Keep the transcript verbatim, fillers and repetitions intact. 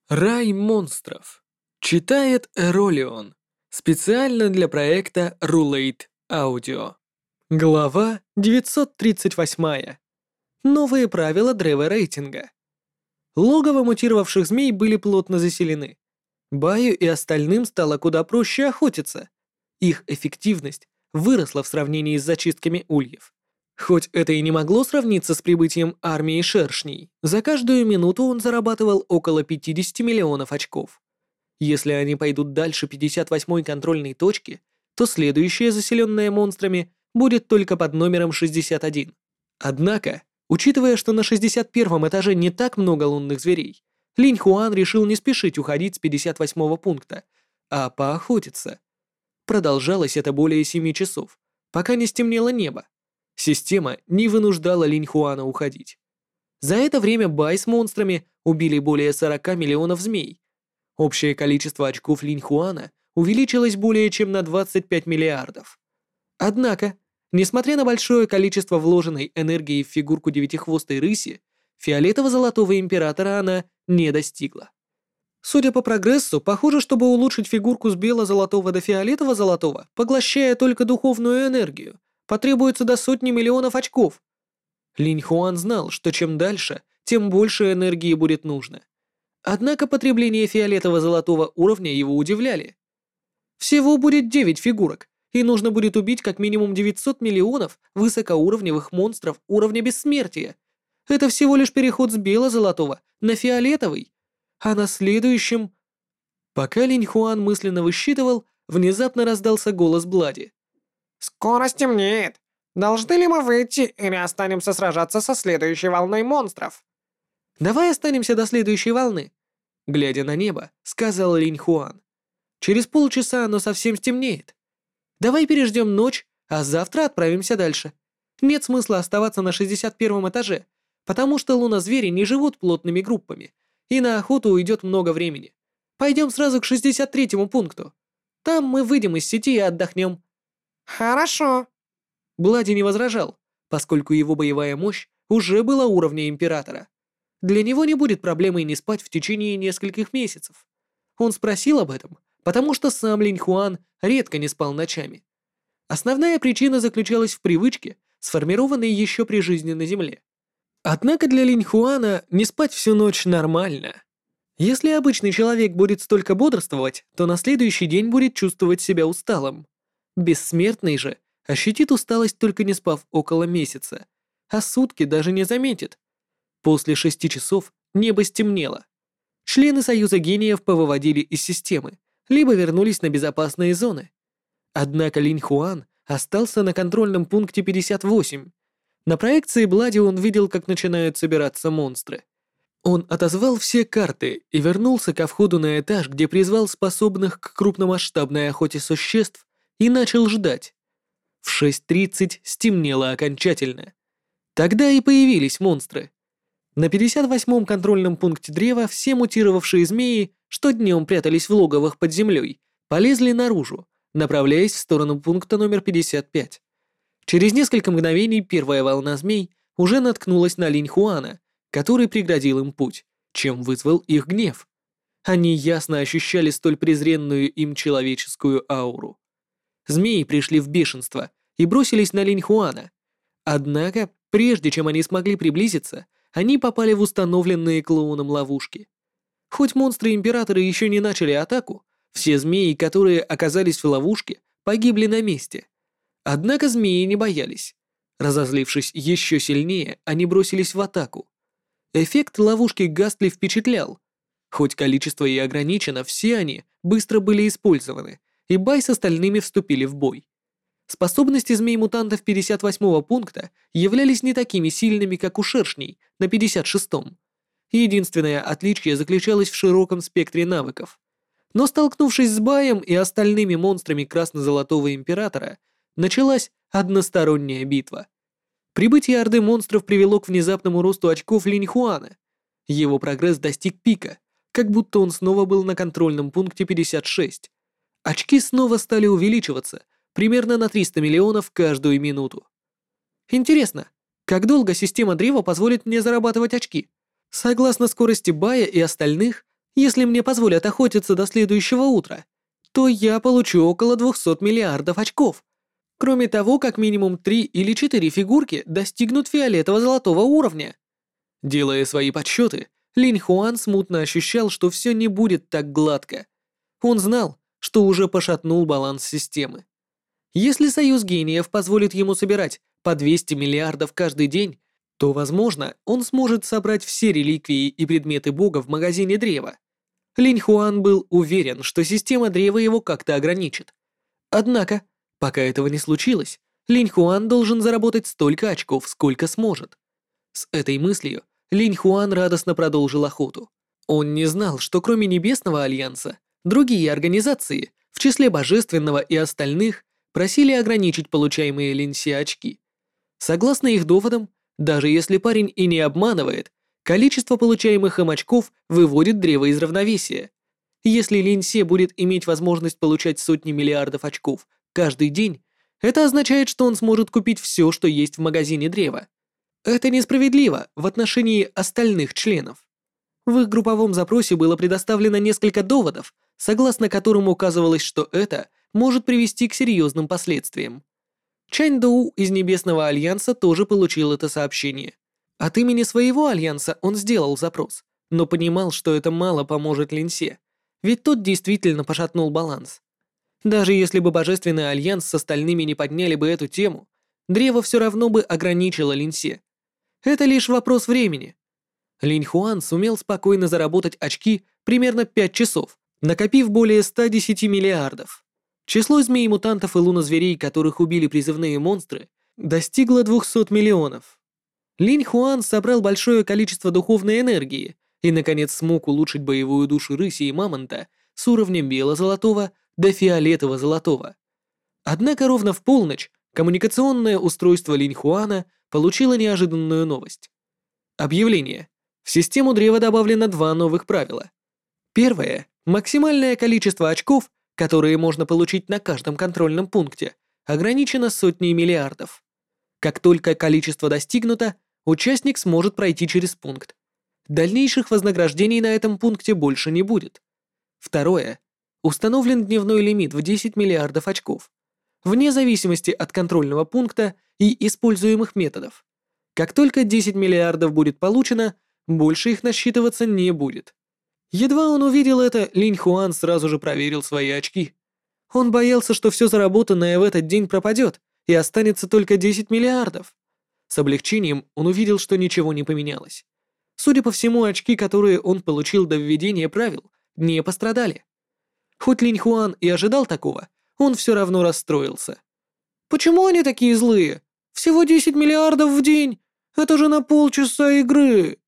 Рай монстров. Читает Эролион. Специально для проекта Rulate Audio. Глава девятьсот тридцать восемь. Новые правила древа рейтинга. Логово мутировавших змей были плотно заселены. Баю и остальным стало куда проще охотиться. Их эффективность выросла в сравнении с зачистками ульев. Хоть это и не могло сравниться с прибытием армии шершней, за каждую минуту он зарабатывал около пятьдесят миллионов очков. Если они пойдут дальше пятьдесят восьмой контрольной точки, то следующая, заселенная монстрами, будет только под номером шестьдесят один. Однако, учитывая, что на шестьдесят первом этаже не так много лунных зверей, Линь Хуан решил не спешить уходить с пятьдесят восьмого пункта, а поохотиться. Продолжалось это более семи часов, пока не стемнело небо. Система не вынуждала Линь Хуана уходить. За это время Бай с монстрами убили более сорока миллионов змей. Общее количество очков Линь Хуана увеличилось более чем на двадцать пять миллиардов. Однако, несмотря на большое количество вложенной энергии в фигурку девятихвостой рыси, фиолетово-золотого императора она не достигла. Судя по прогрессу, похоже, чтобы улучшить фигурку с бело-золотого до фиолетово-золотого, поглощая только духовную энергию, потребуется до сотни миллионов очков. Линь Хуан знал, что чем дальше, тем больше энергии будет нужно. Однако потребление фиолетово-золотого уровня его удивляли. Всего будет девять фигурок, и нужно будет убить как минимум девятьсот миллионов высокоуровневых монстров уровня бессмертия. Это всего лишь переход с бело-золотого на фиолетовый. А на следующем... Пока Линь Хуан мысленно высчитывал, внезапно раздался голос Блади. «Скоро стемнеет. Должны ли мы выйти или останемся сражаться со следующей волной монстров?» «Давай останемся до следующей волны», — глядя на небо, сказал Линь Хуан. «Через полчаса оно совсем стемнеет. Давай переждем ночь, а завтра отправимся дальше. Нет смысла оставаться на шестьдесят первом этаже, потому что лунозвери не живут плотными группами, и на охоту уйдет много времени. Пойдем сразу к шестьдесят третьему пункту. Там мы выйдем из сети и отдохнем». «Хорошо». Блади не возражал, поскольку его боевая мощь уже была уровня императора. Для него не будет проблемой не спать в течение нескольких месяцев. Он спросил об этом, потому что сам Линь Хуан редко не спал ночами. Основная причина заключалась в привычке, сформированной еще при жизни на Земле. Однако для Линь Хуана не спать всю ночь нормально. Если обычный человек будет столько бодрствовать, то на следующий день будет чувствовать себя усталым. Бессмертный же ощутит усталость, только не спав около месяца, а сутки даже не заметит. После шести часов небо стемнело. Члены Союза гениев повыводили из системы, либо вернулись на безопасные зоны. Однако Линь Хуан остался на контрольном пункте пятьдесят восемь. На проекции Блади он видел, как начинают собираться монстры. Он отозвал все карты и вернулся ко входу на этаж, где призвал способных к крупномасштабной охоте существ, и начал ждать. В шесть тридцать стемнело окончательно. Тогда и появились монстры. На пятьдесят восьмом контрольном пункте древа все мутировавшие змеи, что днем прятались в логовах под землей, полезли наружу, направляясь в сторону пункта номер пятьдесят пять. Через несколько мгновений первая волна змей уже наткнулась на Линь Хуана, который преградил им путь, чем вызвал их гнев. Они ясно ощущали столь презренную им человеческую ауру. Змеи пришли в бешенство и бросились на Линь Хуана. Однако, прежде чем они смогли приблизиться, они попали в установленные клоуном ловушки. Хоть монстры-императоры еще не начали атаку, все змеи, которые оказались в ловушке, погибли на месте. Однако змеи не боялись. Разозлившись еще сильнее, они бросились в атаку. Эффект ловушки Гастли впечатлял. Хоть количество и ограничено, все они быстро были использованы, и Бай с остальными вступили в бой. Способности змей-мутантов пятьдесят восьмого пункта являлись не такими сильными, как у шершней на пятьдесят шестом. Единственное отличие заключалось в широком спектре навыков. Но столкнувшись с Баем и остальными монстрами красно-золотого императора, началась односторонняя битва. Прибытие орды монстров привело к внезапному росту очков Линь Хуана. Его прогресс достиг пика, как будто он снова был на контрольном пункте пятьдесят шесть. Очки снова стали увеличиваться, примерно на триста миллионов каждую минуту. Интересно, как долго система древа позволит мне зарабатывать очки? Согласно скорости Бая и остальных, Если мне позволят охотиться до следующего утра, то я получу около двухсот миллиардов очков. Кроме того, как минимум три или четыре фигурки достигнут фиолетово-золотого уровня. Делая свои подсчеты, Линь Хуан смутно ощущал, что все не будет так гладко. Он знал, что уже пошатнул баланс системы. Если Союз Гениев позволит ему собирать по двести миллиардов каждый день, то, возможно, он сможет собрать все реликвии и предметы бога в магазине древа. Линь Хуан был уверен, что система древа его как-то ограничит. Однако, пока этого не случилось, Линь Хуан должен заработать столько очков, сколько сможет. С этой мыслью Линь Хуан радостно продолжил охоту. Он не знал, что кроме Небесного Альянса, другие организации, в числе Божественного и остальных, просили ограничить получаемые Линьсе очки. Согласно их доводам, даже если парень и не обманывает, количество получаемых им очков выводит древо из равновесия. Если Линьсе будет иметь возможность получать сотни миллиардов очков каждый день, это означает, что он сможет купить все, что есть в магазине древа. Это несправедливо в отношении остальных членов. В их групповом запросе было предоставлено несколько доводов, согласно которым указывалось, что это может привести к серьезным последствиям. Чань Доу из Небесного Альянса тоже получил это сообщение. От имени своего альянса он сделал запрос, но понимал, что это мало поможет Линьсе, ведь тот действительно пошатнул баланс. Даже если бы Божественный Альянс с остальными не подняли бы эту тему, древо все равно бы ограничило Линьсе. Это лишь вопрос времени. Линь Хуан сумел спокойно заработать очки примерно пять часов, накопив более ста десяти миллиардов. Число змей-мутантов и лунозверей, которых убили призывные монстры, достигло двухсот миллионов. Линь Хуан собрал большое количество духовной энергии и, наконец, смог улучшить боевую душу рыси и мамонта с уровня бело-золотого до фиолетово-золотого. Однако ровно в полночь коммуникационное устройство Линь Хуана получило неожиданную новость. Объявление. В систему древа добавлено два новых правила. Первое. Максимальное количество очков, которые можно получить на каждом контрольном пункте, ограничено сотней миллиардов. Как только количество достигнуто, участник сможет пройти через пункт. Дальнейших вознаграждений на этом пункте больше не будет. Второе. Установлен дневной лимит в десять миллиардов очков, вне зависимости от контрольного пункта и используемых методов. Как только десять миллиардов будет получено, больше их насчитываться не будет. Едва он увидел это, Линь Хуан сразу же проверил свои очки. Он боялся, что все заработанное в этот день пропадет, и останется только десять миллиардов. С облегчением он увидел, что ничего не поменялось. Судя по всему, очки, которые он получил до введения правил, не пострадали. Хоть Линь Хуан и ожидал такого, он все равно расстроился. «Почему они такие злые? Всего десять миллиардов в день! Это же на полчаса игры!»